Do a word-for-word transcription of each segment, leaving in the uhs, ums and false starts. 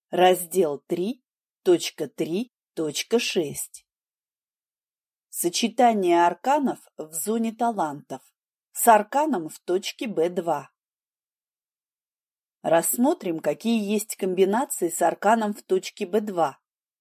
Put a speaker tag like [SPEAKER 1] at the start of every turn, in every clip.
[SPEAKER 1] Раздел три точка три точка шесть. Сочетание арканов в зоне талантов с арканом в точке бэ два. Рассмотрим, какие есть комбинации с арканом в точке бэ два.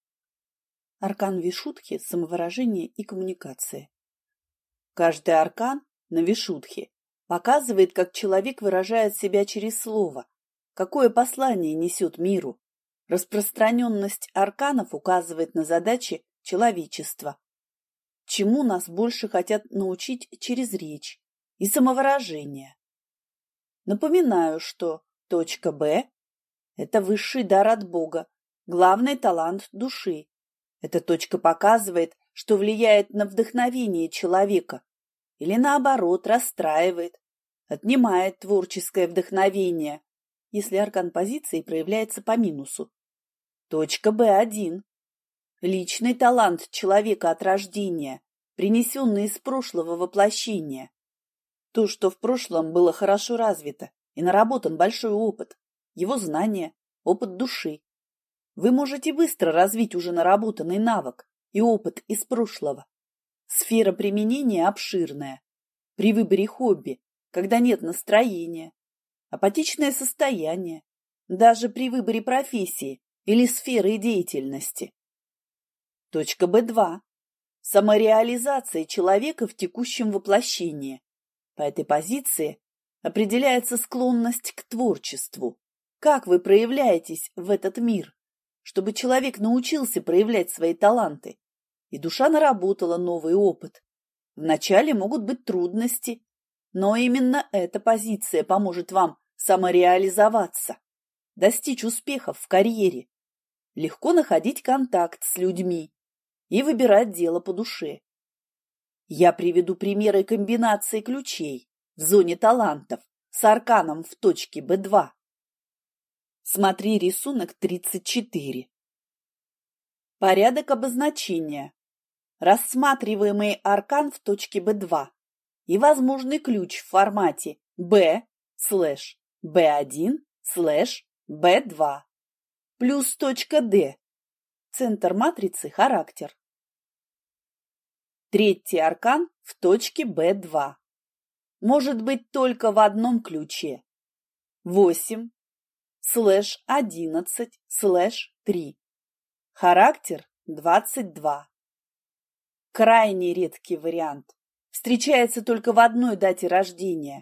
[SPEAKER 1] Аркан Вишудхи – самовыражение и коммуникация. Каждый аркан на Вишудхи показывает, как человек выражает себя через слово, какое послание несет миру. Распространенность арканов указывает на задачи человечества, чему нас больше хотят научить через речь и самовыражение. Напоминаю, что точка Б – это высший дар от Бога, главный талант души. Эта точка показывает, что влияет на вдохновение человека или, наоборот, расстраивает, отнимает творческое вдохновение, если аркан позиции проявляется по минусу. Точка бэ один. Личный талант человека от рождения, принесенный из прошлого воплощения. То, что в прошлом было хорошо развито и наработан большой опыт, его знания, опыт души. Вы можете быстро развить уже наработанный навык и опыт из прошлого. Сфера применения обширная. При выборе хобби, когда нет настроения, апатичное состояние, даже при выборе профессии или сферы деятельности. Точка бэ два. Самореализация человека в текущем воплощении. По этой позиции определяется склонность к творчеству. Как вы проявляетесь в этот мир, чтобы человек научился проявлять свои таланты, и душа наработала новый опыт. Вначале могут быть трудности, но именно эта позиция поможет вам самореализоваться, достичь успехов в карьере, легко находить контакт с людьми и выбирать дело по душе. Я приведу примеры комбинации ключей в зоне талантов с арканом в точке бэ два. Смотри рисунок тридцать четыре. Порядок обозначения. Рассматриваемый аркан в точке бэ два и возможный ключ в формате B слэш бэ один слэш бэ два плюс точка D. Центр матрицы характер. Третий аркан в точке бэ два. Может быть только в одном ключе. восемь слэш одиннадцать слэш три. Характер двадцать два. Крайне редкий вариант. Встречается только в одной дате рождения.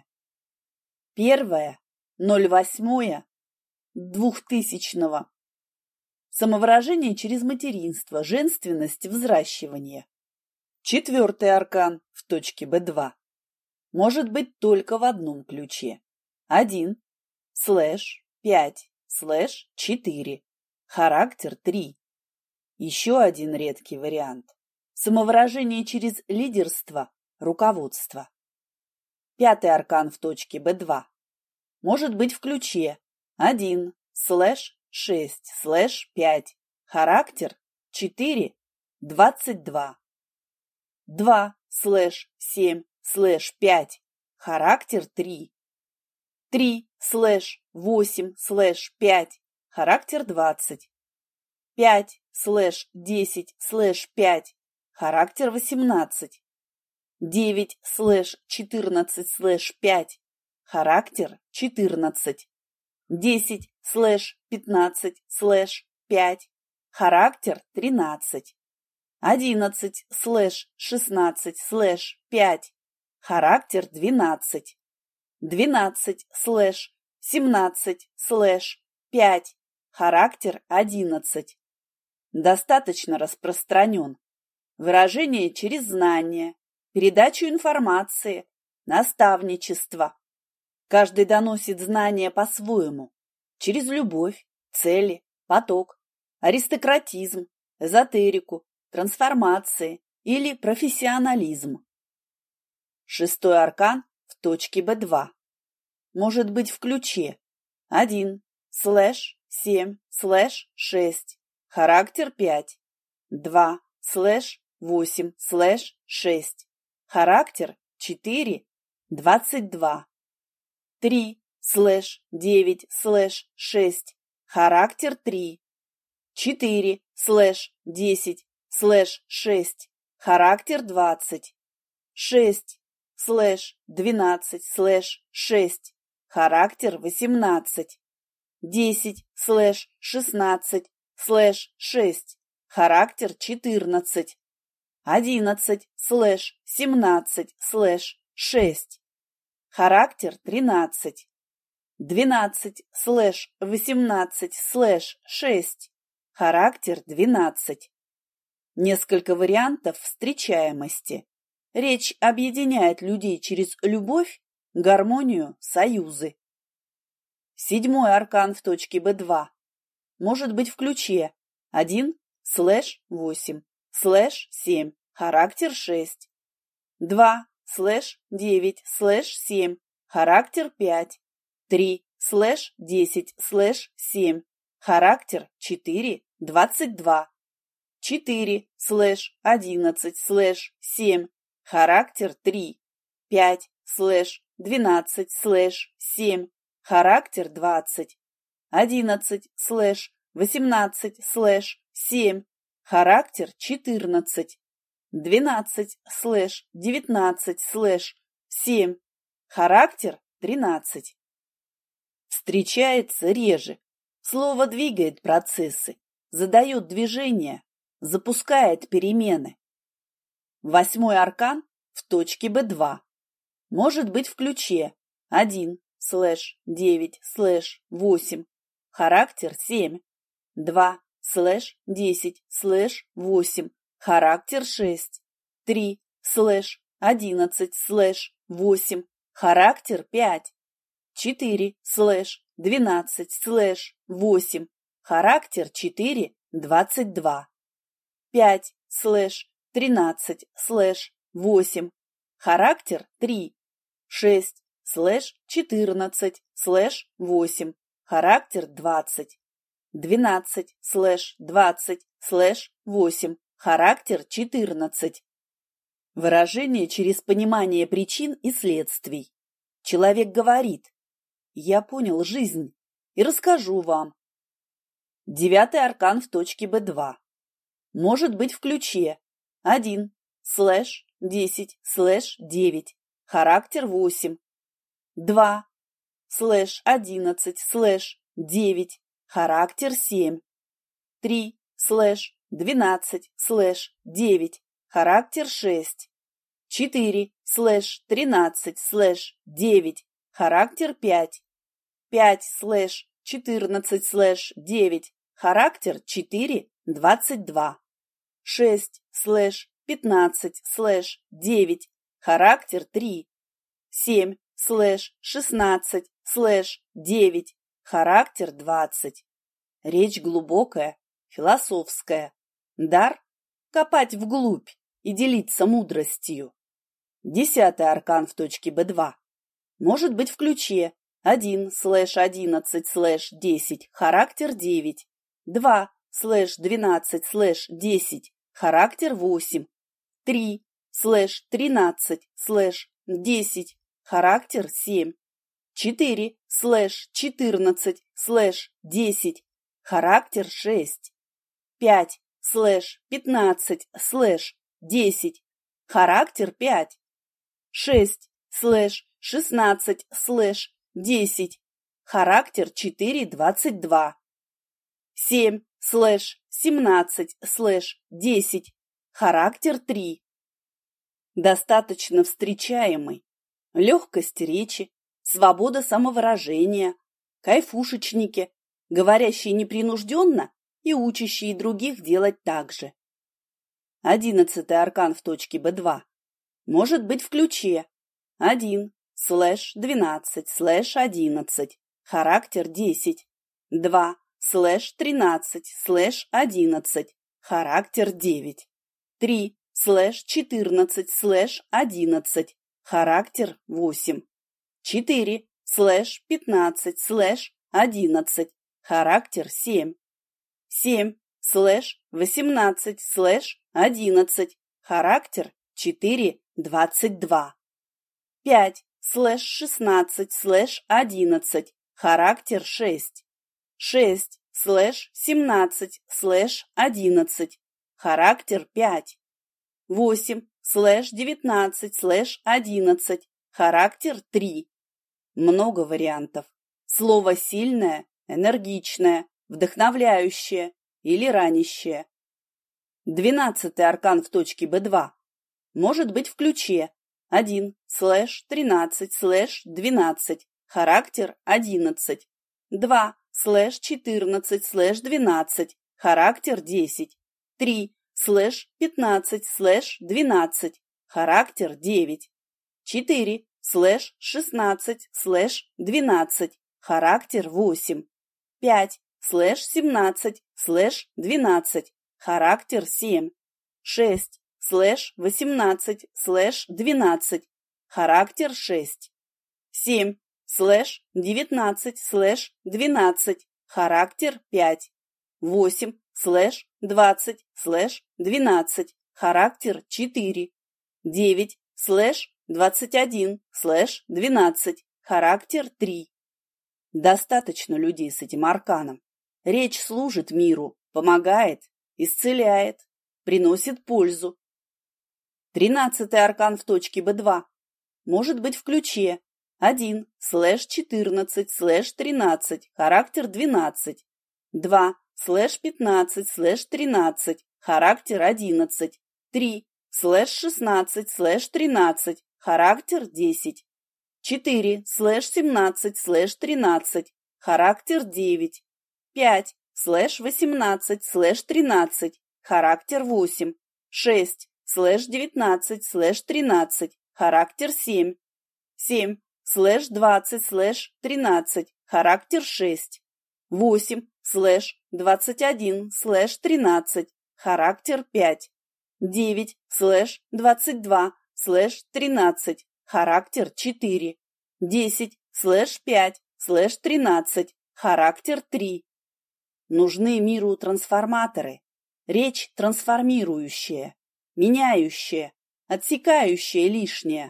[SPEAKER 1] Первое – ноль восьмое двухтысячного. Самовыражение через материнство, женственность, взращивание. Четвертый аркан в точке бэ два. Может быть только в одном ключе. один слэш пять слэш четыре. Характер три. Еще один редкий вариант. Самовыражение через лидерство, руководство. Пятый аркан в точке бэ два. Может быть в ключе один слэш шесть слэш пять. Характер четыре двадцать два. два слэш семь слэш пять. Характер три. три слэш восемь слэш пять. Характер двадцать. пять слэш десять слэш пять. Характер восемнадцать. девять слэш четырнадцать слэш пять. Характер четырнадцать. десять слэш пятнадцать слэш пять. Характер тринадцать. одиннадцать слэш шестнадцать слэш пять. Характер двенадцать. двенадцать слэш семнадцать слэш пять. Характер одиннадцать. Достаточно распространен. Выражение через знание, передачу информации, наставничество. Каждый доносит знания по-своему, через любовь, цели, поток, аристократизм, эзотерику, трансформации или профессионализм. Шестой аркан в точке бэ два. Может быть в ключе один слэш семь слэш шесть. Характер пять. два слэш восемь слэш шесть. Характер четыре двадцать два. три слэш девять слэш шесть. Характер три четыре слэш десять слэш шесть, характер двадцать, шесть слэш двенадцать слэш шесть, характер восемнадцать, десять слэш шестнадцать слэш шесть, характер четырнадцать, одиннадцать слэш семнадцать слэш шесть, характер тринадцать, двенадцать слэш восемнадцать слэш шесть, характер двенадцать. Несколько вариантов встречаемости. Речь объединяет людей через любовь, гармонию, союзы. Седьмой аркан в точке бэ два может быть в ключе один слэш восемь слэш семь, характер шесть, два слэш девять слэш семь, характер пять, три слэш десять слэш семь, характер четыре, двадцать два, четыре слэш одиннадцать слэш семь, характер три, пять слэш двенадцать слэш семь, характер двадцать, одиннадцать слэш восемнадцать слэш семь, характер четырнадцать, двенадцать слэш девятнадцать слэш семь, характер тринадцать. Встречается реже. Слово двигает процессы, задает движение, запускает перемены. Восьмой аркан в точке бэ два может быть в ключе один слэш девять слэш восемь, характер семь, два слэш десять слэш восемь, характер шесть, три слэш одиннадцать слэш восемь, характер пять, четыре слэш двенадцать слэш восемь, характер четыре, двадцать два, пять слэш тринадцать слэш восемь, характер три, шесть слэш четырнадцать слэш восемь, характер двадцать, двенадцать слэш двадцать слэш восемь, характер четырнадцать. Выражение через понимание причин и следствий. Человек говорит: «Я понял жизнь и расскажу вам». Девятый аркан в точке бэ два может быть в ключе один слэш десять слэш девять, характер восемь, два слэш одиннадцать слэш девять, характер семь, три слэш двенадцать слэш девять, характер шесть, четыре слэш тринадцать слэш девять, характер пять, пять слэш четырнадцать слэш девять, характер четыре, двадцать два, шесть слэш пятнадцать слэш девять, характер три, семь слэш шестнадцать слэш девять, характер двадцать. Речь глубокая, философская. Дар – копать вглубь и делиться мудростью. Десятый аркан в точке бэ два может быть в ключе один слэш одиннадцать слэш десять, характер девять, два слэш двенадцать слэш десять, характер восемь, три слэш тринадцать слэш десять, характер семь, четыре слэш четырнадцать слэш десять, характер шесть, пять слэш пятнадцать слэш десять, характер пять, шесть слэш шестнадцать слэш десять, характер четыре, двадцать два, семь слэш семнадцать слэш десять, характер три. Достаточно встречаемый, легкость речи, свобода самовыражения, кайфушечники, говорящие непринужденно и учащие других делать так же. Одиннадцатый аркан в точке бэ два может быть в ключе один слэш двенадцать слэш одиннадцать, характер десять, два слэш тринадцать слэш одиннадцать, характер девять, три слэш четырнадцать слэш одиннадцать, характер восемь, четыре слэш пятнадцать слэш одиннадцать, характер семь, семь слэш восемнадцать слэш одиннадцать, характер четыре, двадцать два, пять слэш шестнадцать слэш одиннадцать, характер шесть, шесть слэш семнадцать слэш одиннадцать, характер пять. восемь слэш девятнадцать слэш одиннадцать, характер три. Много вариантов. Слово сильное, энергичное, вдохновляющее или ранящее. Двенадцатый аркан в точке бэ два может быть в ключе один слэш тринадцать слэш двенадцать, характер одиннадцать, два слэш четырнадцать слэш двенадцать, характер десять, три слэш пятнадцать слэш двенадцать, характер девять, четыре слэш шестнадцать слэш двенадцать, характер восемь, пять слэш семнадцать слэш двенадцать, характер семь, шесть слэш восемнадцать слэш двенадцать, характер шесть, семь слэш девятнадцать слэш двенадцать, характер пять, восемь слэш двадцать слэш двенадцать, характер четыре, девять слэш двадцать один слэш двенадцать, характер три. Достаточно людей с этим арканом. Речь служит миру, помогает, исцеляет, приносит пользу. Тринадцатый аркан в точке бэ два может быть в ключе один слэш четырнадцать слэш тринадцать, характер двенадцать, два слэш пятнадцать слэш тринадцать, характер одиннадцать, три слэш шестнадцать слэш тринадцать, характер десять, четыре слэш семнадцать слэш тринадцать, характер девять, пять слэш восемнадцать слэш тринадцать, характер восемь, шесть слэш девятнадцать слэш тринадцать, характер семь, семь слэш двадцать слэш тринадцать, характер шесть, восемь слэш двадцать один слэш тринадцать, характер пять, девять слэш двадцать два слэш тринадцать, характер четыре, десять слэш пять слэш тринадцать, характер три. Нужны миру трансформаторы, речь трансформирующая, меняющая, отсекающая лишнее.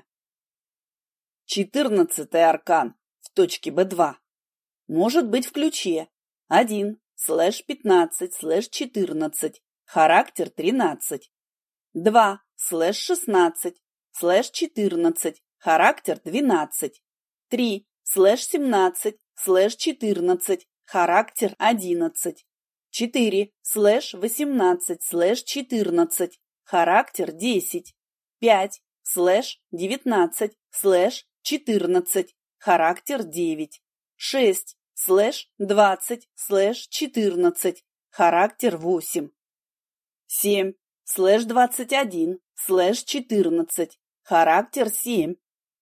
[SPEAKER 1] Четырнадцатый аркан в точке бэ два может быть в ключе один слэш пятнадцать слэш четырнадцать, характер тринадцать, два слэш шестнадцать слэш четырнадцать, характер двенадцать, три слэш семнадцать слэш четырнадцать, характер одиннадцать, четыре слэш восемнадцать слэш четырнадцать, характер десять, пять слэш девятнадцать слэш четырнадцать, характер девять, шесть слэш двадцать слэш четырнадцать, характер восемь, семь слэш двадцать один слэш четырнадцать, характер семь,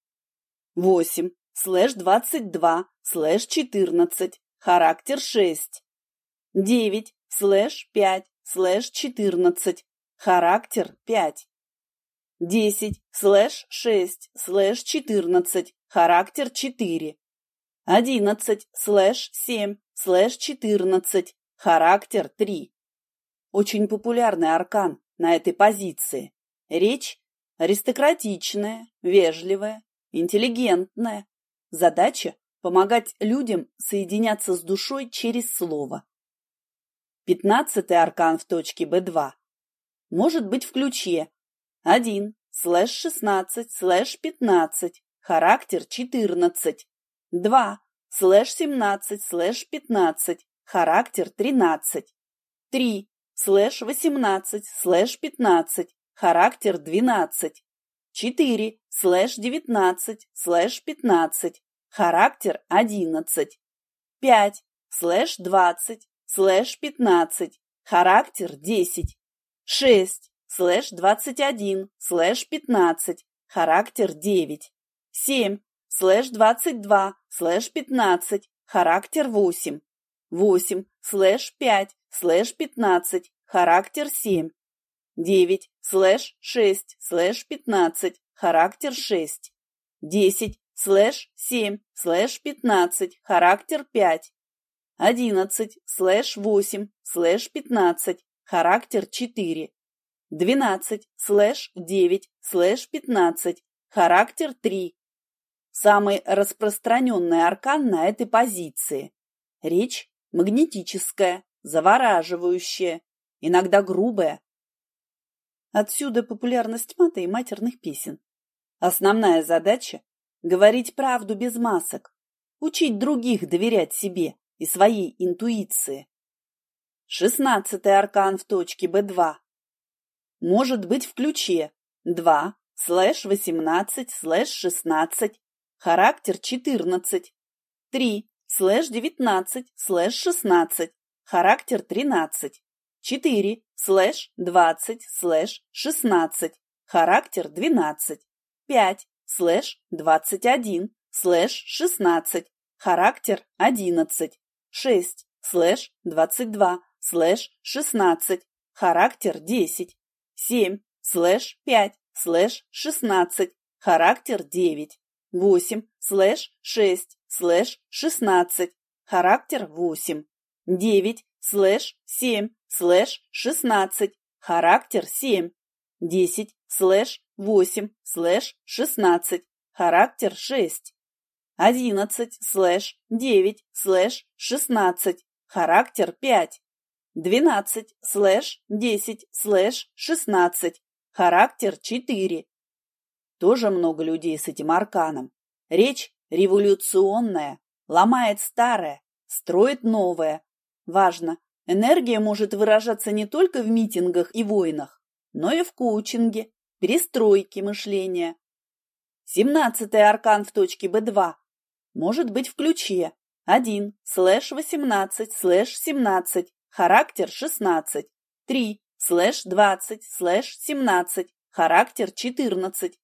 [SPEAKER 1] восемь слэш двадцать два слэш четырнадцать, характер шесть, девять слэш пять слэш четырнадцать, характер пять, десять слэш шесть слэш четырнадцать, характер четыре, одиннадцать слэш семь слэш четырнадцать, характер три. Очень популярный аркан на этой позиции. Речь аристократичная, вежливая, интеллигентная. Задача – помогать людям соединяться с душой через слово. Пятнадцатый аркан в точке бэ два может быть в ключе один слэш шестнадцать слэш пятнадцать, характер четырнадцать, два слэш семнадцать слэш пятнадцать, характер тринадцать, три слэш восемнадцать слэш пятнадцать, характер двенадцать, четыре слэш девятнадцать слэш пятнадцать, характер одиннадцать, пять слэш двадцать слэш пятнадцать, характер десять, шесть слэш двадцать один слэш пятнадцать, характер девять, семь слэш двадцать два слэш пятнадцать, характер восемь, восемь слэш пять слэш пятнадцать, характер семь, девять слэш шесть слэш пятнадцать, характер шесть, десять слэш семь слэш пятнадцать, характер пять, одиннадцать слэш восемь слэш пятнадцать, характер четыре, двенадцать слэш девять слэш пятнадцать, характер три. Самый распространенный аркан на этой позиции. Речь магнетическая, завораживающая, иногда грубая. Отсюда популярность мата и матерных песен. Основная задача – говорить правду без масок, учить других доверять себе и своей интуиции. Шестнадцатый аркан в точке бэ два. Может быть в ключе два слэш восемнадцать слэш шестнадцать, характер четырнадцать, три слэш девятнадцать слэш шестнадцать, характер тринадцать, четыре слэш двадцать слэш шестнадцать, характер двенадцать, пять слэш двадцать один слэш шестнадцать, характер одиннадцать, шесть слэш двадцать два слэш шестнадцать, характер десять, семь слэш пять слэш шестнадцать, характер девять, восемь слэш шесть слэш шестнадцать, характер восемь, девять слэш семь слэш шестнадцать, характер семь, десять слэш восемь слэш шестнадцать, характер шесть, одиннадцать слэш девять слэш шестнадцать, характер пять, двенадцать слэш десять слэш шестнадцать, характер четыре. Тоже много людей с этим арканом. Речь революционная, ломает старое, строит новое. Важно, энергия может выражаться не только в митингах и войнах, но и в коучинге, перестройке мышления. Семнадцатый аркан в точке бэ два. Может быть в ключе один слэш восемнадцать слэш семнадцать, характер шестнадцать, три слэш двадцать слэш семнадцать, характер четырнадцать,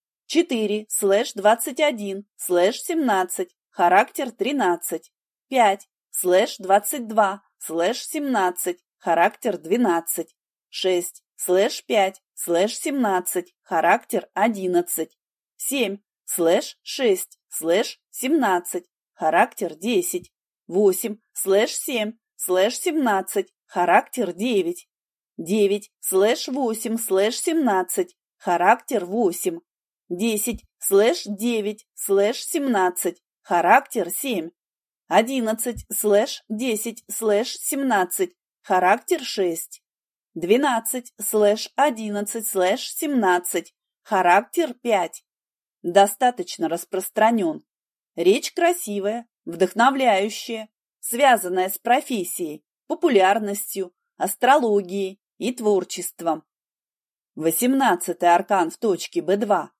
[SPEAKER 1] четыре слэш двадцать один слэш семнадцать, характер тринадцать, пять слэш двадцать два слэш семнадцать, характер двенадцать, шесть слэш пять слэш семнадцать, характер одиннадцать, семь слэш шесть слэш семнадцать, характер десять, восемь слэш семь слэш семнадцать, характер девять, девять слэш восемь слэш семнадцать, характер восемь, десять слэш девять слэш семнадцать, характер семь, одиннадцать слэш десять слэш семнадцать, характер шесть, двенадцать слэш одиннадцать слэш семнадцать, характер пять. Достаточно распространен. Речь красивая, вдохновляющая, связанная с профессией, популярностью, астрологией и творчеством. Восемнадцатый аркан в точке бэ два.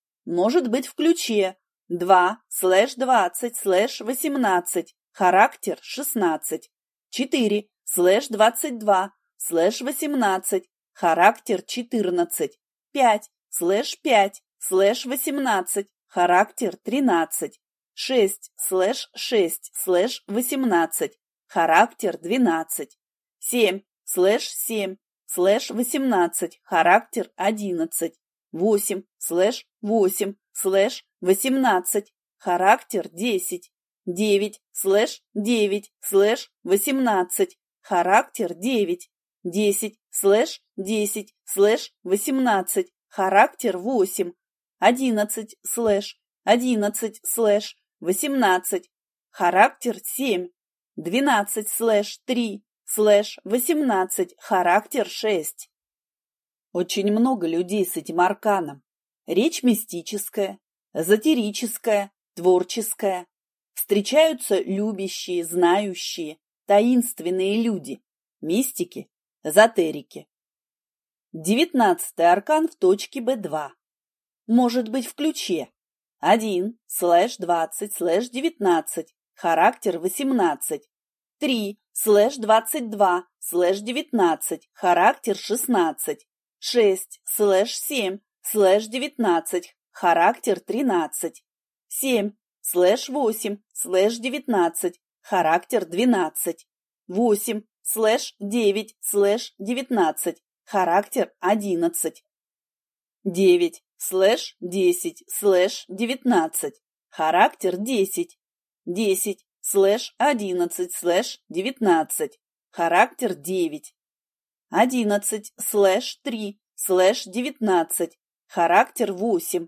[SPEAKER 1] Может быть в ключе два слэш двадцать слэш восемнадцать, характер шестнадцать, четыре слэш двадцать два слэш восемнадцать, характер четырнадцать, пять слэш пять слэш восемнадцать, характер тринадцать, шесть слэш шесть слэш восемнадцать, характер двенадцать, семь слэш семь слэш восемнадцать, характер одиннадцать, восемь слэш восемь слэш восемнадцать, характер десять, девять слэш девять слэш восемнадцать, характер девять, десять слэш десять слэш восемнадцать, характер восемь, одиннадцать слэш одиннадцать слэш восемнадцать, характер семь, двенадцать слэш три слэш восемнадцать, характер шесть. Очень много людей с этим арканом. Речь мистическая, эзотерическая, творческая. Встречаются любящие, знающие, таинственные люди, мистики, эзотерики. Девятнадцатый аркан в точке бэ два. Может быть в ключе один слэш двадцать слэш девятнадцать, характер восемнадцать, три слэш двадцать два слэш девятнадцать, характер шестнадцать, шесть слэш семь слэш девятнадцать, характер тринадцать, семь слэш восемь слэш девятнадцать, характер двенадцать, восемь слэш девять слэш девятнадцать, характер одиннадцать, девять слэш десять слэш девятнадцать, характер десять, десять слэш одиннадцать слэш девятнадцать, характер девять, одиннадцать слэш три слэш девятнадцать, характер восемь,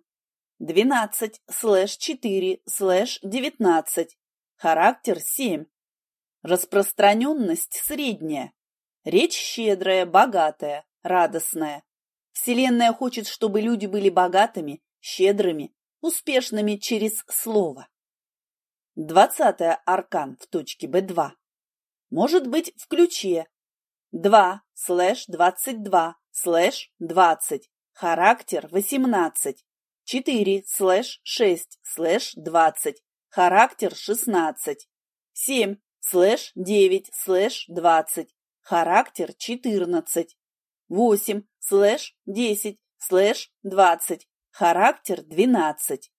[SPEAKER 1] двенадцать слэш четыре слэш девятнадцать, характер семь, Распространенность средняя. Речь щедрая, богатая, радостная. Вселенная хочет, чтобы люди были богатыми, щедрыми, успешными через слово. Двадцатый аркан в точке бэ два. Может быть в ключе два слэш двадцать два слэш двадцать, характер восемнадцать, четыре слэш шесть слэш двадцать, характер шестнадцать, семь слэш девять слэш двадцать, характер четырнадцать, восемь слэш десять слэш двадцать, характер двенадцать,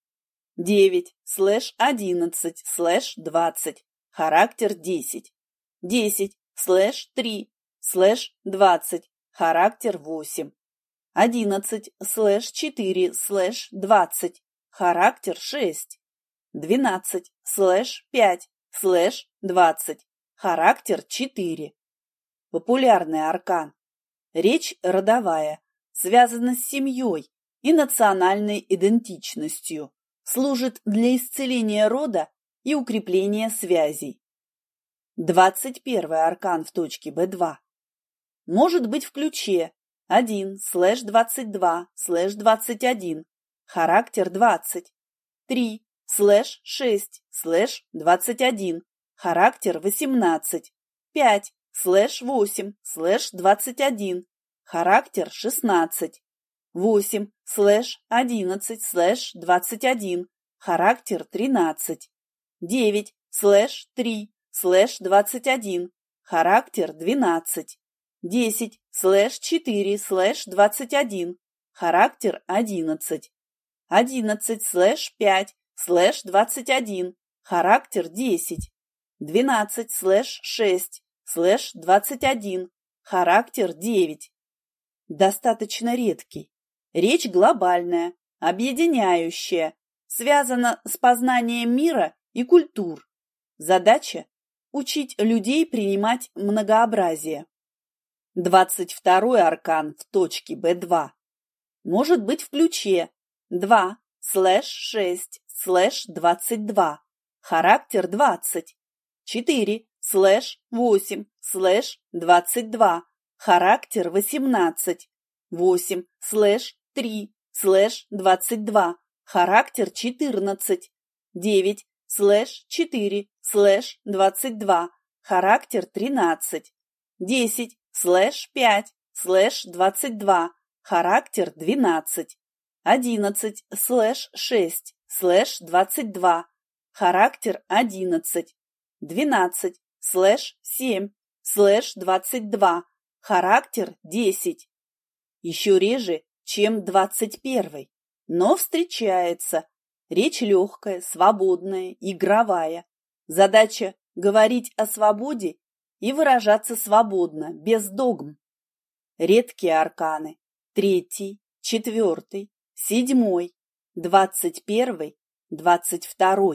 [SPEAKER 1] девять слэш одиннадцать слэш двадцать, характер десять, десять слэш три слэш двадцать, характер восемь, одиннадцать слэш четыре слэш двадцать, характер шесть, двенадцать слэш пять слэш двадцать, характер четыре. Популярный аркан. Речь родовая, связана с семьей и национальной идентичностью, служит для исцеления рода и укрепления связей. Двадцать первый аркан в точке бэ два. Может быть в ключе один слэш двадцать два слэш двадцать один, характер двадцать, три слэш шесть слэш двадцать один, характер восемнадцать, пять слэш восемь слэш двадцать один, характер шестнадцать, восемь слэш одиннадцать слэш двадцать один, характер тринадцать, девять слэш три слэш двадцать один, характер двенадцать, десять слэш четыре слэш двадцать один, характер одиннадцать, одиннадцать слэш пять слэш двадцать один, характер десять, двенадцать слэш шесть слэш двадцать один, характер девять. Достаточно редкий. Речь глобальная, объединяющая, связана с познанием мира и культур. Задача – учить людей принимать многообразие. Двадцать второй аркан в точке бэ два. Может быть в ключе два слэш шесть слэш двадцать два, характер двадцать, четыре слэш восемь слэш двадцать два, характер восемнадцать, восемь слэш три слэш двадцать два, характер четырнадцать, девять слэш четыре слэш двадцать два, характер тринадцать, десять слэш пять слэш двадцать два, характер двенадцать, одиннадцать слэш шесть слэш двадцать два, характер одиннадцать, двенадцать слэш семь слэш двадцать два, характер десять. Еще реже, чем двадцать первый, но встречается. Речь легкая, свободная, игровая. Задача – говорить о свободе и выражаться свободно, без догм. Редкие арканы. Третий, четвертый, седьмой, двадцать первый, двадцать второй.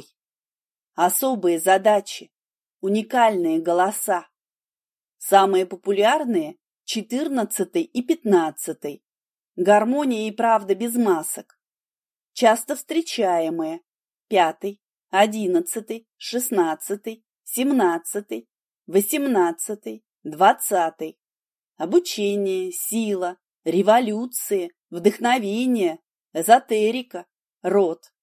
[SPEAKER 1] Особые задачи. Уникальные голоса. Самые популярные – четырнадцатый и пятнадцатый. Гармония и правда без масок. Часто встречаемые – пятый, одиннадцатый, шестнадцатый, семнадцатый, восемнадцатый, двадцатый. Обучение, сила, революции, вдохновение, эзотерика, род.